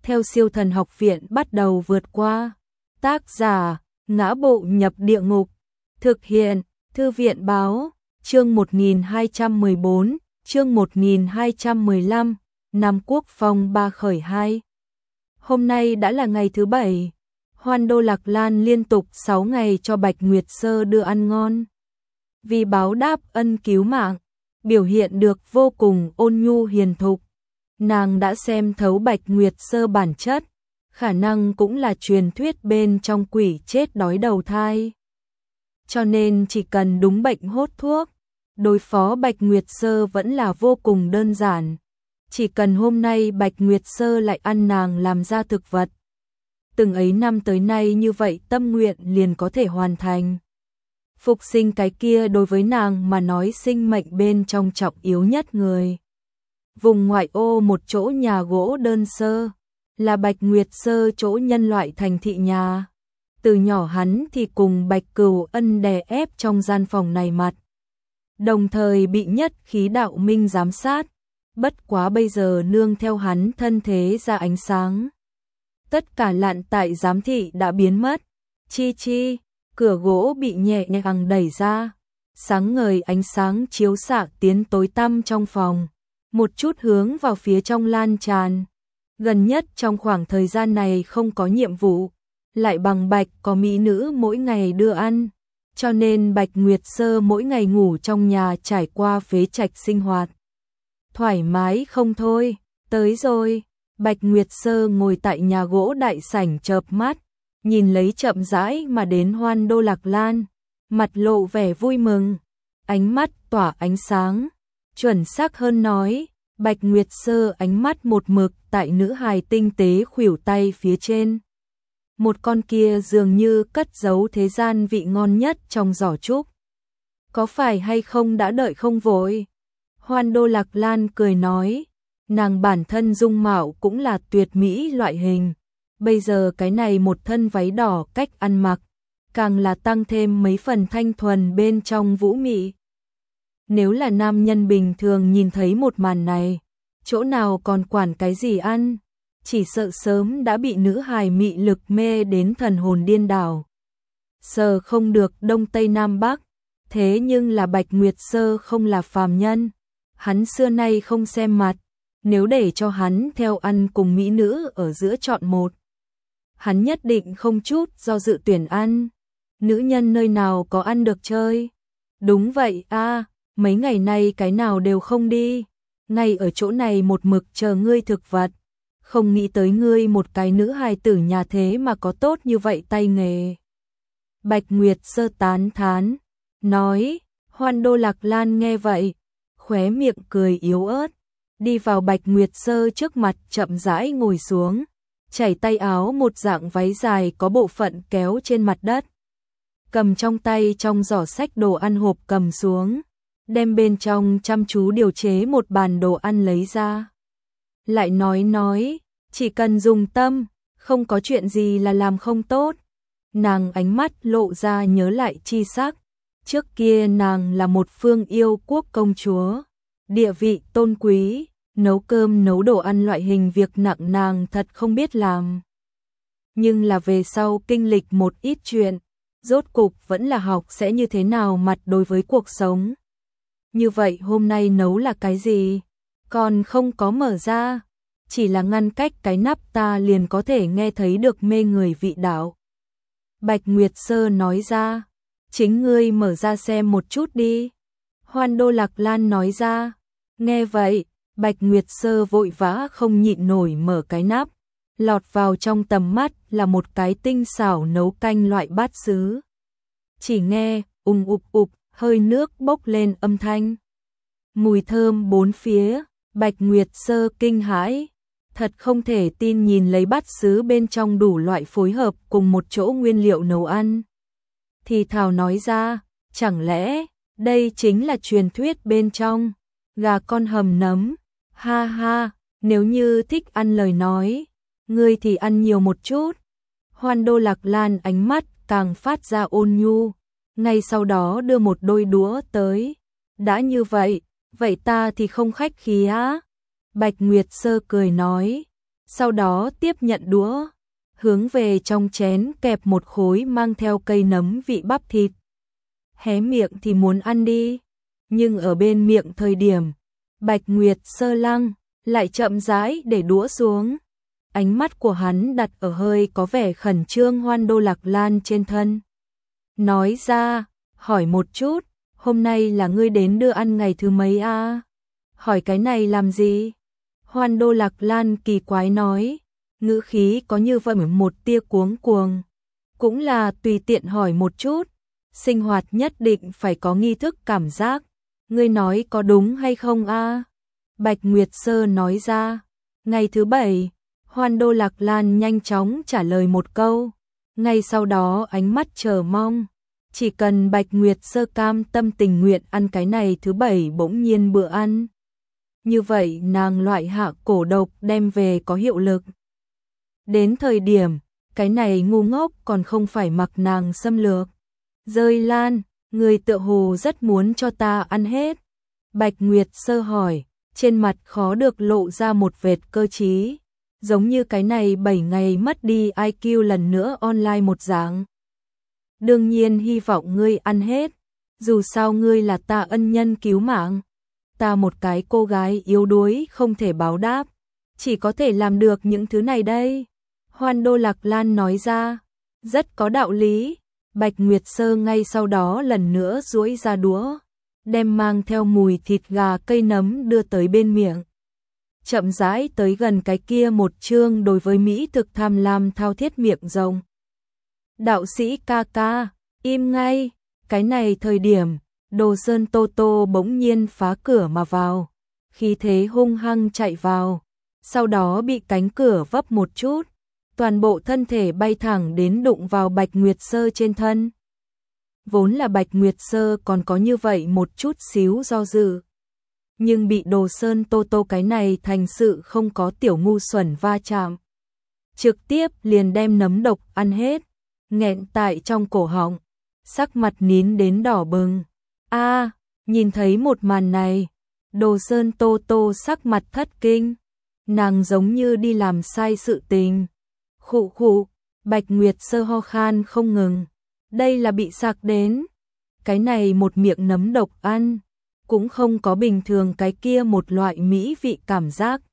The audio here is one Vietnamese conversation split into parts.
theo Siêu Thần Học Viện bắt đầu vượt qua. Tác giả: Ngã Bộ Nhập Địa Ngục. Thực hiện: Thư viện báo. Chương 1214, chương 1215, Nam Quốc Phong Ba khởi 2. Hôm nay đã là ngày thứ 7. Hoan Đô Lạc Lan liên tục 6 ngày cho Bạch Nguyệt Sơ đưa ăn ngon. Vì báo đáp ân cứu mạng, biểu hiện được vô cùng ôn nhu hiền thục. Nàng đã xem thấu Bạch Nguyệt Sơ bản chất, khả năng cũng là truyền thuyết bên trong quỷ chết đói đầu thai. Cho nên chỉ cần đúng bệnh hốt thuốc, đối phó Bạch Nguyệt Sơ vẫn là vô cùng đơn giản. Chỉ cần hôm nay Bạch Nguyệt Sơ lại ăn nàng làm ra thực vật, từng ấy năm tới nay như vậy tâm nguyện liền có thể hoàn thành. Phục sinh cái kia đối với nàng mà nói sinh mệnh bên trong trọng yếu nhất người. Vùng ngoại ô một chỗ nhà gỗ đơn sơ, là Bạch Nguyệt Sơ chỗ nhân loại thành thị nhà. Từ nhỏ hắn thì cùng Bạch Cửu Ân đè ép trong gian phòng này mặt. Đồng thời bị Nhất Khí Đạo Minh giám sát, bất quá bây giờ nương theo hắn thân thế ra ánh sáng. Tất cả lạn tại giám thị đã biến mất. Chi chi, cửa gỗ bị nhẹ nhàng đẩy ra. Sáng ngời ánh sáng chiếu xạ tiến tối tăm trong phòng, một chút hướng vào phía trong lan tràn. Gần nhất trong khoảng thời gian này không có nhiệm vụ, lại bằng Bạch có mỹ nữ mỗi ngày đưa ăn, cho nên Bạch Nguyệt Sơ mỗi ngày ngủ trong nhà trải qua phế trạch sinh hoạt. Thoải mái không thôi, tới rồi. Bạch Nguyệt Sơ ngồi tại nhà gỗ đại sảnh chợp mắt, nhìn lấy chậm rãi mà đến Hoan Đô Lạc Lan, mặt lộ vẻ vui mừng, ánh mắt tỏa ánh sáng, chuẩn xác hơn nói, Bạch Nguyệt Sơ ánh mắt một mực tại nữ hài tinh tế khuỷu tay phía trên. Một con kia dường như cất giấu thế gian vị ngon nhất trong giỏ trúc. Có phải hay không đã đợi không vội? Hoan Đô Lạc Lan cười nói, nàng bản thân dung mạo cũng là tuyệt mỹ loại hình. Bây giờ cái này một thân váy đỏ cách ăn mặc, càng là tăng thêm mấy phần thanh thuần bên trong vũ mị. Nếu là nam nhân bình thường nhìn thấy một màn này, chỗ nào còn quản cái gì ăn, chỉ sợ sớm đã bị nữ hài mị lực mê đến thần hồn điên đảo. Sờ không được Đông Tây Nam Bắc, thế nhưng là Bạch Nguyệt Sơ không là phàm nhân, hắn xưa nay không xem mặt, nếu để cho hắn theo ăn cùng mỹ nữ ở giữa chọn một, hắn nhất định không chút do dự tuyển ăn. Nữ nhân nơi nào có ăn được chơi? Đúng vậy a, mấy ngày nay cái nào đều không đi, ngay ở chỗ này một mực chờ ngươi thực vật. Không nghĩ tới ngươi một cái nữ hài tử nhà thế mà có tốt như vậy tay nghề. Bạch Nguyệt Sơ tán thán, nói. Hoan Đô Lạc Lan nghe vậy, khóe miệng cười yếu ớt, đi vào Bạch Nguyệt Sơ trước mặt chậm rãi ngồi xuống, chảy tay áo một dạng váy dài có bộ phận kéo trên mặt đất. Cầm trong tay trong giỏ sách đồ ăn hộp cầm xuống, đem bên trong chăm chú điều chế một bàn đồ ăn lấy ra. Lại nói, chỉ cần dùng tâm, không có chuyện gì là làm không tốt. Nàng ánh mắt lộ ra nhớ lại chi sắc. Trước kia nàng là một phương yêu quốc công chúa, địa vị tôn quý, nấu cơm nấu đồ ăn loại hình việc nặng nàng thật không biết làm. Nhưng là về sau kinh lịch một ít chuyện, rốt cục vẫn là học sẽ như thế nào mặt đối với cuộc sống. Như vậy hôm nay nấu là cái gì? Còn không có mở ra, chỉ là ngăn cách cái nắp ta liền có thể nghe thấy được mê người vị đạo. Bạch Nguyệt Sơ nói ra, chính ngươi mở ra xem một chút đi. Hoan Đô Lạc Lan nói ra, nghe vậy, Bạch Nguyệt Sơ vội vã không nhịn nổi mở cái nắp, lọt vào trong tầm mắt là một cái tinh xảo nấu canh loại bát sứ. Chỉ nghe, ục, hơi nước bốc lên âm thanh. Mùi thơm bốn phía, Bạch Nguyệt Sơ kinh hãi, thật không thể tin nhìn lấy bát sứ bên trong đủ loại phối hợp cùng một chỗ nguyên liệu nấu ăn. Thì thào nói ra, chẳng lẽ, đây chính là truyền thuyết bên trong, gà con hầm nấm, ha ha, nếu như thích ăn lời nói, ngươi thì ăn nhiều một chút. Hoan Đô Lạc Lan ánh mắt càng phát ra ôn nhu, ngay sau đó đưa một đôi đũa tới. Đã như vậy, vậy ta thì không khách khí á. Bạch Nguyệt Sơ cười nói, sau đó tiếp nhận đũa, hướng về trong chén kẹp một khối mang theo cây nấm vị bắp thịt. Hé miệng thì muốn ăn đi, nhưng ở bên miệng thời điểm, Bạch Nguyệt Sơ lăng, lại chậm rãi để đũa xuống. Ánh mắt của hắn đặt ở hơi có vẻ khẩn trương Hoan Đô Lạc Lan trên thân. Nói ra, hỏi một chút, hôm nay là ngươi đến đưa ăn ngày thứ mấy a? Hỏi cái này làm gì? Hoan Đô Lạc Lan kỳ quái nói, ngữ khí có như vậy một tia cuống cuồng. Cũng là tùy tiện hỏi một chút, sinh hoạt nhất định phải có nghi thức cảm giác. Ngươi nói có đúng hay không a? Bạch Nguyệt Sơ nói ra, ngày thứ 7, Hoan Đô Lạc Lan nhanh chóng trả lời một câu, ngay sau đó ánh mắt chờ mong. Chỉ cần Bạch Nguyệt Sơ cam tâm tình nguyện ăn cái này thứ 7 bỗng nhiên bữa ăn. Như vậy nàng loại hạ cổ độc đem về có hiệu lực. Đến thời điểm, cái này ngu ngốc còn không phải mặc nàng xâm lược. Rơi Lan, người tựa hồ rất muốn cho ta ăn hết. Bạch Nguyệt Sơ hỏi, trên mặt khó được lộ ra một vệt cơ trí. Giống như cái này 7 ngày mất đi IQ lần nữa online một dạng. Đương nhiên hy vọng ngươi ăn hết, dù sao ngươi là ta ân nhân cứu mạng. Ta một cái cô gái yếu đuối không thể báo đáp, chỉ có thể làm được những thứ này đây. Hoan Đô Lạc Lan nói ra, rất có đạo lý. Bạch Nguyệt Sơ ngay sau đó lần nữa duỗi ra đũa, đem mang theo mùi thịt gà cây nấm đưa tới bên miệng. Chậm rãi tới gần cái kia một chương đối với mỹ thực tham lam thao thiết miệng rồng. Đạo sĩ ca ca, im ngay, cái này thời điểm, Đồ Sơn Tô Tô bỗng nhiên phá cửa mà vào, khí thế hung hăng chạy vào, sau đó bị cánh cửa vấp một chút, toàn bộ thân thể bay thẳng đến đụng vào Bạch Nguyệt Sơ trên thân. Vốn là Bạch Nguyệt Sơ còn có như vậy một chút xíu do dự, nhưng bị Đồ Sơn Tô Tô cái này thành sự không có tiểu ngu xuẩn va chạm, trực tiếp liền đem nấm độc ăn hết, nghẹn tại trong cổ họng, sắc mặt nín đến đỏ bừng. A, nhìn thấy một màn này, Đồ Sơn Tô Tô sắc mặt thất kinh, nàng giống như đi làm sai sự tình. Khụ khụ, Bạch Nguyệt Sơ ho khan không ngừng, đây là bị sặc đến. Cái này một miệng nấm độc ăn, cũng không có bình thường cái kia một loại mỹ vị cảm giác,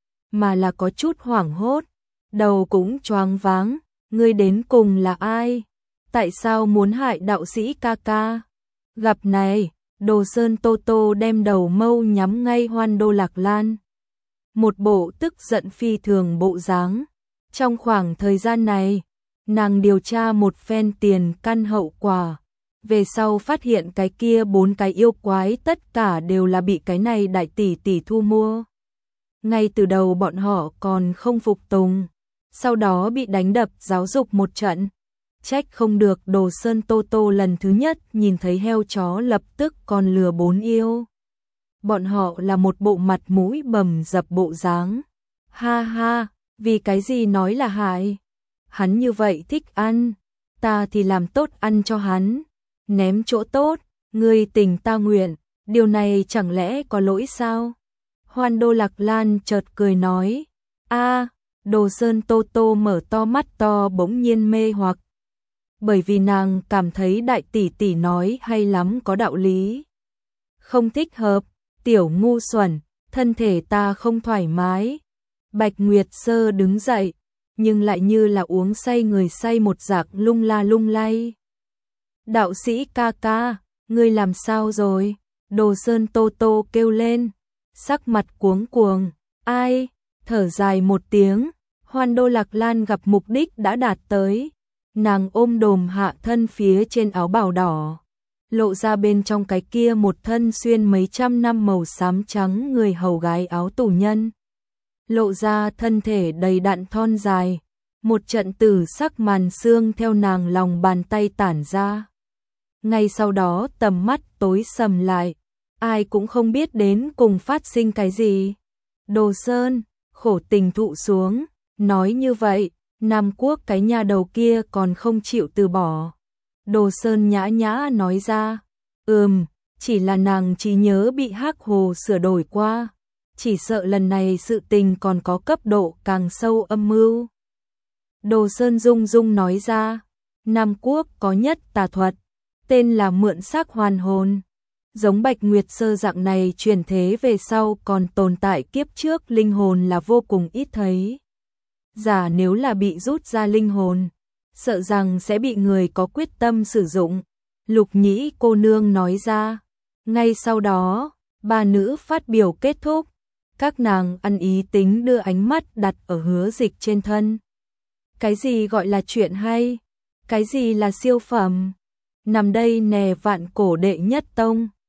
mà là có chút hoảng hốt, đầu cũng choáng váng. Ngươi đến cùng là ai? Tại sao muốn hại đạo sĩ ca ca? Gặp này, Đồ Sơn Tô Tô đem đầu mâu nhắm ngay Hoan Đô Lạc Lan. Một bộ tức giận phi thường bộ dáng. Trong khoảng thời gian này, nàng điều tra một phen tiền căn hậu quả. Về sau phát hiện cái kia 4 cái yêu quái tất cả đều là bị cái này đại tỷ tỷ thu mua. Ngay từ đầu bọn họ còn không phục tùng, sau đó bị đánh đập giáo dục một trận. Trách không được Đồ Sơn Tô Tô lần thứ nhất nhìn thấy heo chó lập tức còn lừa 4 yêu. Bọn họ là một bộ mặt mũi bầm dập bộ dáng. Ha ha, vì cái gì nói là hại? Hắn như vậy thích ăn, ta thì làm tốt ăn cho hắn. Ném chỗ tốt, ngươi tình ta nguyện, điều này chẳng lẽ có lỗi sao? Hoan Đô Lạc Lan chợt cười nói, a. Đồ Sơn Tô Tô mở to mắt to bỗng nhiên mê hoặc. Bởi vì nàng cảm thấy đại tỷ tỷ nói hay lắm có đạo lý. Không thích hợp, tiểu ngu xuẩn, thân thể ta không thoải mái. Bạch Nguyệt Sơ đứng dậy, nhưng lại như là uống say người say một dạng lung la lung lay. Đạo sĩ ca ca, ngươi làm sao rồi? Đồ Sơn Tô Tô kêu lên, sắc mặt cuống cuồng. Ai? Thở dài một tiếng, Hoan Đô Lạc Lan gặp mục đích đã đạt tới. Nàng ôm đồm hạ thân phía trên áo bào đỏ, lộ ra bên trong cái kia một thân xuyên mấy trăm năm màu xám trắng người hầu gái áo tù nhân. Lộ ra thân thể đầy đặn thon dài, một trận tử sắc màn xương theo nàng lòng bàn tay tản ra. Ngay sau đó tầm mắt tối sầm lại, ai cũng không biết đến cùng phát sinh cái gì. Đồ Sơn, khổ tình thụ xuống, nói như vậy, Nam Quốc cái nhà đầu kia còn không chịu từ bỏ. Đồ Sơn nhã nhã nói ra, chỉ là nàng trí nhớ bị Hắc Hồ sửa đổi qua, chỉ sợ lần này sự tình còn có cấp độ càng sâu âm mưu. Đồ Sơn Dung Dung nói ra, Nam Quốc có nhất tà thuật, tên là mượn xác hoàn hồn. Giống Bạch Nguyệt Sơ dạng này truyền thế về sau còn tồn tại kiếp trước linh hồn là vô cùng ít thấy. Giả nếu là bị rút ra linh hồn, sợ rằng sẽ bị người có quyết tâm sử dụng. Lục Nhĩ cô nương nói ra. Ngay sau đó, ba nữ phát biểu kết thúc. Các nàng ăn ý tính đưa ánh mắt đặt ở Hứa Dịch trên thân. Cái gì gọi là chuyện hay? Cái gì là siêu phẩm? Nằm đây nè vạn cổ đệ nhất tông.